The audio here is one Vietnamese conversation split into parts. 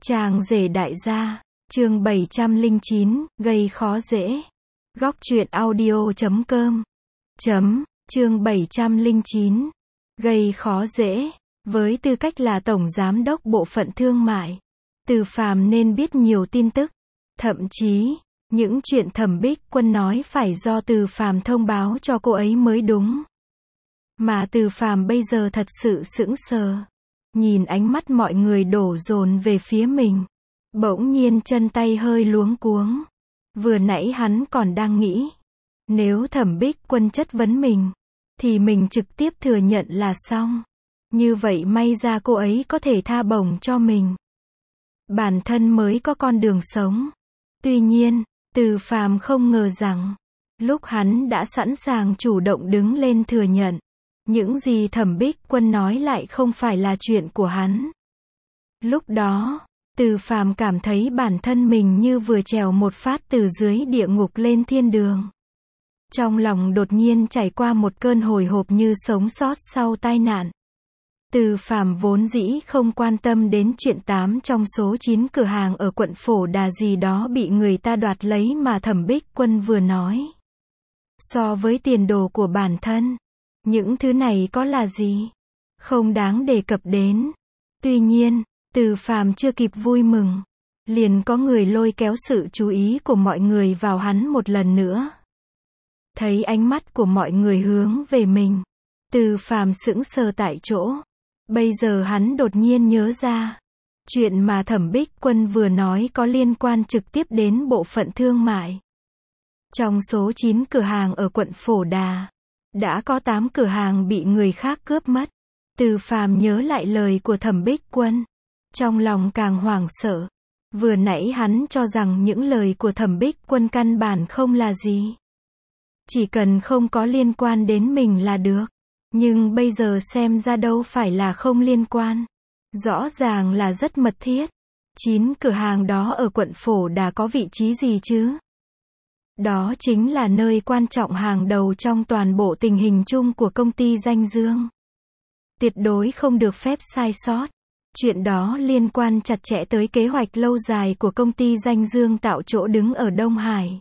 Chàng rể đại gia, chương 709, gây khó dễ. Góc truyện audio.com. Chương 709, gây khó dễ. Với tư cách là Tổng Giám đốc Bộ phận Thương mại, Từ Phàm nên biết nhiều tin tức. Thậm chí, những chuyện Thẩm Bích Quân nói phải do Từ Phàm thông báo cho cô ấy mới đúng. Mà Từ Phàm bây giờ thật sự sững sờ. Nhìn ánh mắt mọi người đổ dồn về phía mình. Bỗng nhiên chân tay hơi luống cuống. Vừa nãy hắn còn đang nghĩ. Nếu Thẩm Bích Quân chất vấn mình, thì mình trực tiếp thừa nhận là xong. Như vậy may ra cô ấy có thể tha bổng cho mình. Bản thân mới có con đường sống. Tuy nhiên, Từ Phàm không ngờ rằng, lúc hắn đã sẵn sàng chủ động đứng lên thừa nhận, những gì Thẩm Bích Quân nói lại không phải là chuyện của hắn. Lúc đó, Từ Phàm cảm thấy bản thân mình như vừa trèo một phát từ dưới địa ngục lên thiên đường. Trong lòng đột nhiên trải qua một cơn hồi hộp như sống sót sau tai nạn. Từ Phàm vốn dĩ không quan tâm đến chuyện 8 trong số 9 cửa hàng ở quận Phổ Đà gì đó bị người ta đoạt lấy mà Thẩm Bích Quân vừa nói. So với tiền đồ của bản thân, những thứ này có là gì? Không đáng đề cập đến. Tuy nhiên, Từ Phàm chưa kịp vui mừng, liền có người lôi kéo sự chú ý của mọi người vào hắn một lần nữa. Thấy ánh mắt của mọi người hướng về mình, Từ Phàm sững sờ tại chỗ. Bây giờ hắn đột nhiên nhớ ra, chuyện mà Thẩm Bích Quân vừa nói có liên quan trực tiếp đến bộ phận thương mại. Trong số 9 cửa hàng ở quận Phổ Đà, đã có 8 cửa hàng bị người khác cướp mất. Từ Phàm nhớ lại lời của Thẩm Bích Quân, trong lòng càng hoảng sợ. Vừa nãy hắn cho rằng những lời của Thẩm Bích Quân căn bản không là gì. Chỉ cần không có liên quan đến mình là được. Nhưng bây giờ xem ra đâu phải là không liên quan. Rõ ràng là rất mật thiết. 9 cửa hàng đó ở quận Phổ Đà có vị trí gì chứ? Đó chính là nơi quan trọng hàng đầu trong toàn bộ tình hình chung của công ty Danh Dương. Tuyệt đối không được phép sai sót. Chuyện đó liên quan chặt chẽ tới kế hoạch lâu dài của công ty Danh Dương tạo chỗ đứng ở Đông Hải.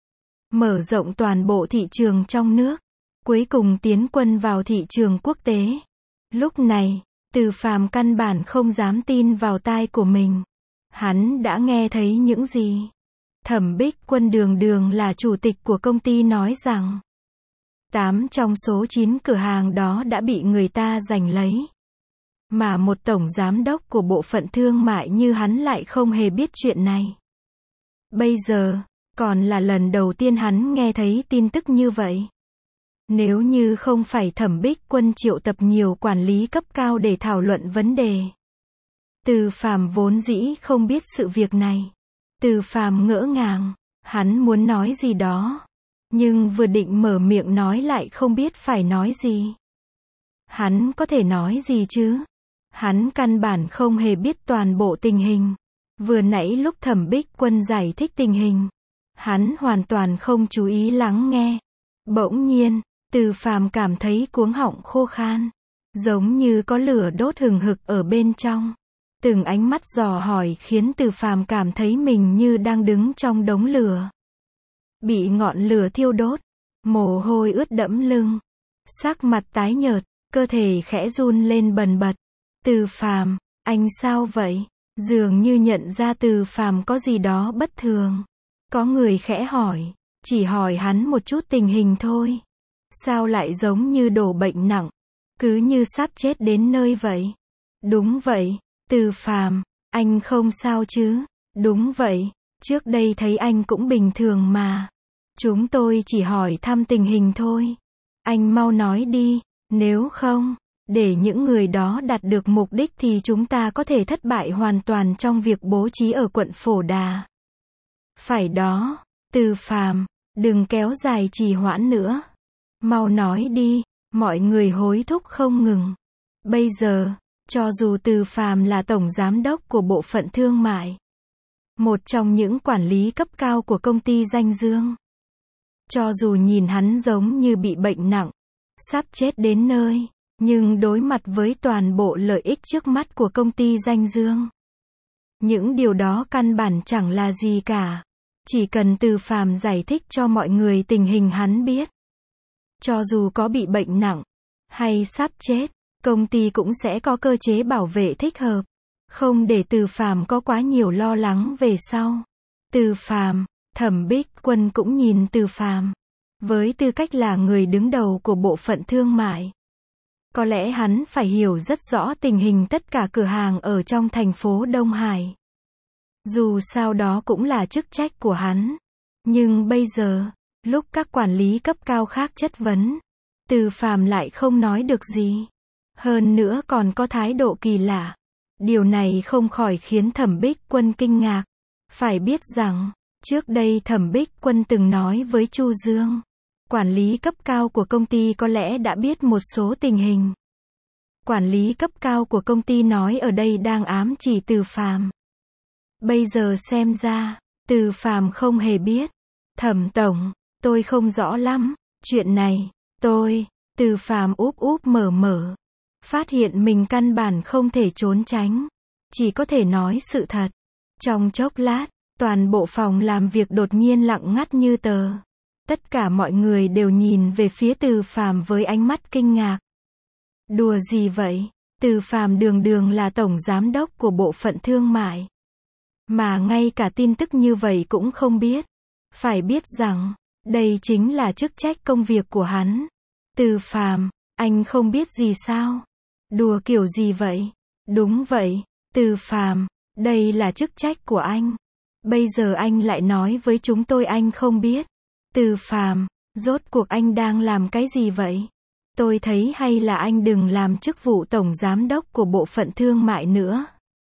Mở rộng toàn bộ thị trường trong nước. Cuối cùng tiến quân vào thị trường quốc tế. Lúc này, Từ Phàm căn bản không dám tin vào tai của mình. Hắn đã nghe thấy những gì? Thẩm Bích Quân đường đường là chủ tịch của công ty nói rằng 8 trong số 9 cửa hàng đó đã bị người ta giành lấy. Mà một tổng giám đốc của bộ phận thương mại như hắn lại không hề biết chuyện này. Bây giờ, còn là lần đầu tiên hắn nghe thấy tin tức như vậy. Nếu như không phải Thẩm Bích Quân triệu tập nhiều quản lý cấp cao để thảo luận vấn đề. Từ Phàm vốn dĩ không biết sự việc này. Từ Phàm ngỡ ngàng, hắn muốn nói gì đó. Nhưng vừa định mở miệng nói lại không biết phải nói gì. Hắn có thể nói gì chứ? Hắn căn bản không hề biết toàn bộ tình hình. Vừa nãy lúc Thẩm Bích Quân giải thích tình hình, hắn hoàn toàn không chú ý lắng nghe. Bỗng nhiên, Từ Phàm cảm thấy cuống họng khô khan, giống như có lửa đốt hừng hực ở bên trong. Từng ánh mắt dò hỏi khiến Từ Phàm cảm thấy mình như đang đứng trong đống lửa. Bị ngọn lửa thiêu đốt, mồ hôi ướt đẫm lưng, sắc mặt tái nhợt, cơ thể khẽ run lên bần bật. Từ Phàm, anh sao vậy? Dường như nhận ra Từ Phàm có gì đó bất thường. Có người khẽ hỏi, chỉ hỏi hắn một chút tình hình thôi. Sao lại giống như đổ bệnh nặng, cứ như sắp chết đến nơi vậy? Đúng vậy, Từ Phàm, anh không sao chứ? Đúng vậy, trước đây thấy anh cũng bình thường mà. Chúng tôi chỉ hỏi thăm tình hình thôi. Anh mau nói đi, nếu không, để những người đó đạt được mục đích thì chúng ta có thể thất bại hoàn toàn trong việc bố trí ở quận Phổ Đà. Phải đó, Từ Phàm, đừng kéo dài trì hoãn nữa. Mau nói đi, mọi người hối thúc không ngừng. Bây giờ, cho dù Từ Phàm là tổng giám đốc của bộ phận thương mại, một trong những quản lý cấp cao của công ty Danh Dương, cho dù nhìn hắn giống như bị bệnh nặng, sắp chết đến nơi, nhưng đối mặt với toàn bộ lợi ích trước mắt của công ty Danh Dương, Những điều đó căn bản chẳng là gì cả. Chỉ cần Từ Phàm giải thích cho mọi người tình hình hắn biết. Cho dù có bị bệnh nặng, hay sắp chết, công ty cũng sẽ có cơ chế bảo vệ thích hợp. Không để Từ Phàm có quá nhiều lo lắng về sau. Từ Phàm, Thẩm Bích Quân cũng nhìn Từ Phàm. Với tư cách là người đứng đầu của bộ phận thương mại. Có lẽ hắn phải hiểu rất rõ tình hình tất cả cửa hàng ở trong thành phố Đông Hải. Dù sao đó cũng là chức trách của hắn. Nhưng bây giờ, lúc các quản lý cấp cao khác chất vấn, Từ Phàm lại không nói được gì. Hơn nữa còn có thái độ kỳ lạ. Điều này không khỏi khiến Thẩm Bích Quân kinh ngạc. Phải biết rằng, trước đây Thẩm Bích Quân từng nói với Chu Dương, quản lý cấp cao của công ty có lẽ đã biết một số tình hình. Quản lý cấp cao của công ty nói ở đây đang ám chỉ Từ Phàm. Bây giờ xem ra, Từ Phàm không hề biết. Thẩm tổng, tôi không rõ lắm, chuyện này, Từ Phàm úp úp mở mở. Phát hiện mình căn bản không thể trốn tránh. Chỉ có thể nói sự thật. Trong chốc lát, toàn bộ phòng làm việc đột nhiên lặng ngắt như tờ. Tất cả mọi người đều nhìn về phía Từ Phàm với ánh mắt kinh ngạc. Đùa gì vậy? Từ Phàm đường đường là tổng giám đốc của bộ phận thương mại. Mà ngay cả tin tức như vậy cũng không biết. Phải biết rằng, đây chính là chức trách công việc của hắn. Từ Phàm, anh không biết gì sao? Đùa kiểu gì vậy? Đúng vậy, Từ Phàm, đây là chức trách của anh. Bây giờ anh lại nói với chúng tôi anh không biết. Từ Phàm, rốt cuộc anh đang làm cái gì vậy? Tôi thấy hay là anh đừng làm chức vụ tổng giám đốc của bộ phận thương mại nữa.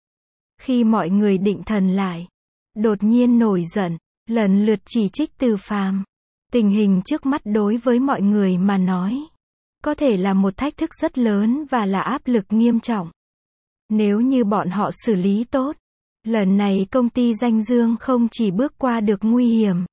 Khi mọi người định thần lại, đột nhiên nổi giận, lần lượt chỉ trích Từ Phàm. Tình hình trước mắt đối với mọi người mà nói, có thể là một thách thức rất lớn và là áp lực nghiêm trọng. Nếu như bọn họ xử lý tốt, lần này công ty danh dương không chỉ bước qua được nguy hiểm,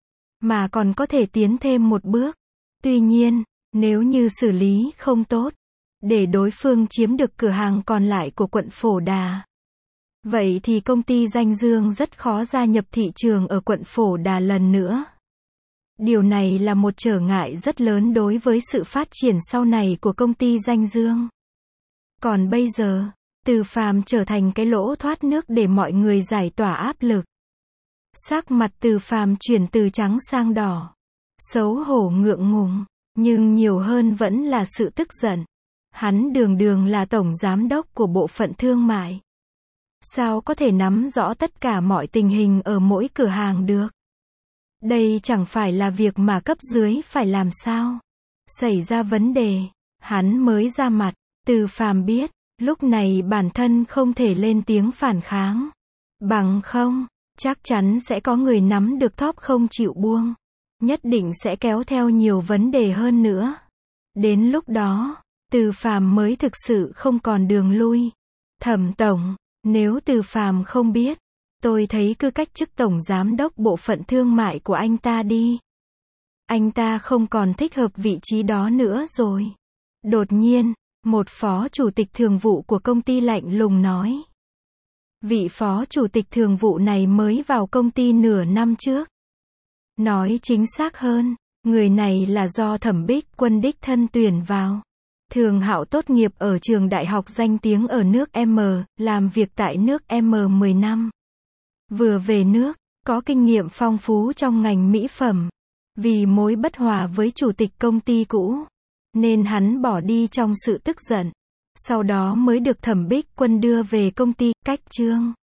mà còn có thể tiến thêm một bước. Tuy nhiên, nếu như xử lý không tốt, để đối phương chiếm được cửa hàng còn lại của quận Phổ Đà, vậy thì công ty danh dương rất khó gia nhập thị trường ở quận Phổ Đà lần nữa. Điều này là một trở ngại rất lớn đối với sự phát triển sau này của công ty danh dương. Còn bây giờ, Từ Phàm trở thành cái lỗ thoát nước để mọi người giải tỏa áp lực. Sắc mặt Từ Phàm chuyển từ trắng sang đỏ. Xấu hổ ngượng ngùng, nhưng nhiều hơn vẫn là sự tức giận. Hắn đường đường là tổng giám đốc của bộ phận thương mại. Sao có thể nắm rõ tất cả mọi tình hình ở mỗi cửa hàng được? Đây chẳng phải là việc mà cấp dưới phải làm sao? Xảy ra vấn đề, hắn mới ra mặt. Từ Phàm biết, lúc này bản thân không thể lên tiếng phản kháng. Bằng không, chắc chắn sẽ có người nắm được thóp không chịu buông. Nhất định sẽ kéo theo nhiều vấn đề hơn nữa. Đến lúc đó, Từ Phàm mới thực sự không còn đường lui. Thẩm tổng, nếu Từ Phàm không biết, tôi thấy cứ cách chức tổng giám đốc bộ phận thương mại của anh ta đi. Anh ta không còn thích hợp vị trí đó nữa rồi. Đột nhiên, một phó chủ tịch thường vụ của công ty lạnh lùng nói. Vị phó chủ tịch thường vụ này mới vào công ty nửa năm trước. Nói chính xác hơn, người này là do Thẩm Bích Quân đích thân tuyển vào. Thường Hạo tốt nghiệp ở trường đại học danh tiếng ở nước M, làm việc tại nước M 10 năm. Vừa về nước, có kinh nghiệm phong phú trong ngành mỹ phẩm. Vì mối bất hòa với chủ tịch công ty cũ, nên hắn bỏ đi trong sự tức giận. Sau đó mới được Thẩm Bích Quân đưa về công ty, cách chương.